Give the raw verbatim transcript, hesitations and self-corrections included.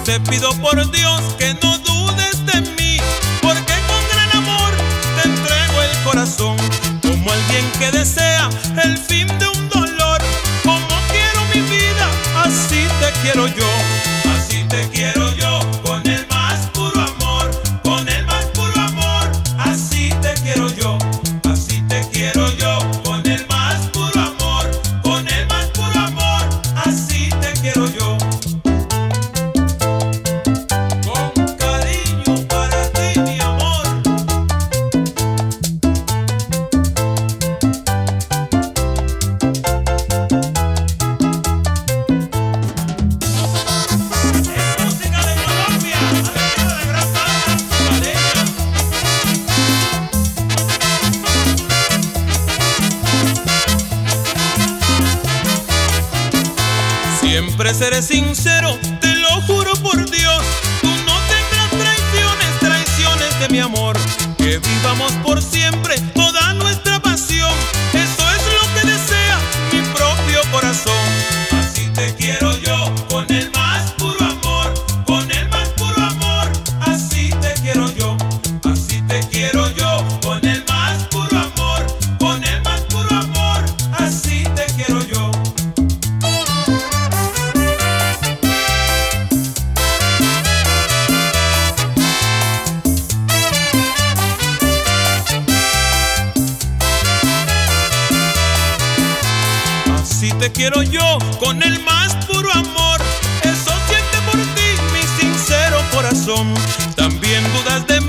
te pido por Dios que no dudes de mí, porque con gran amor te entrego el corazón, como alguien que desea el fin de un dolor. Como quiero mi vida, así te quiero yo, así te quiero yo, con el más puro amor, con el más puro amor, así te quiero yo, así te quiero yo, con el más puro amor, con el más puro amor, así te quiero yo. Con cariño para ti, mi amor. Es música de Colombia, a la tierra de Gran Banda, Caleña. Siempre seré sincero, te lo juro por Dios. Tú no tendrás traiciones, traiciones de mi amor. Que vivamos por siempre toda nuestra pasión. Eso es lo que desea mi propio corazón. Así te quiero yo, con el más puro amor, con el más puro amor. Así te quiero yo, así te quiero yo, con el más puro amor, con el más puro amor. Así te quiero yo. Así te quiero yo, con el más puro amor. Eso siente por ti mi sincero corazón. También dudas de mí.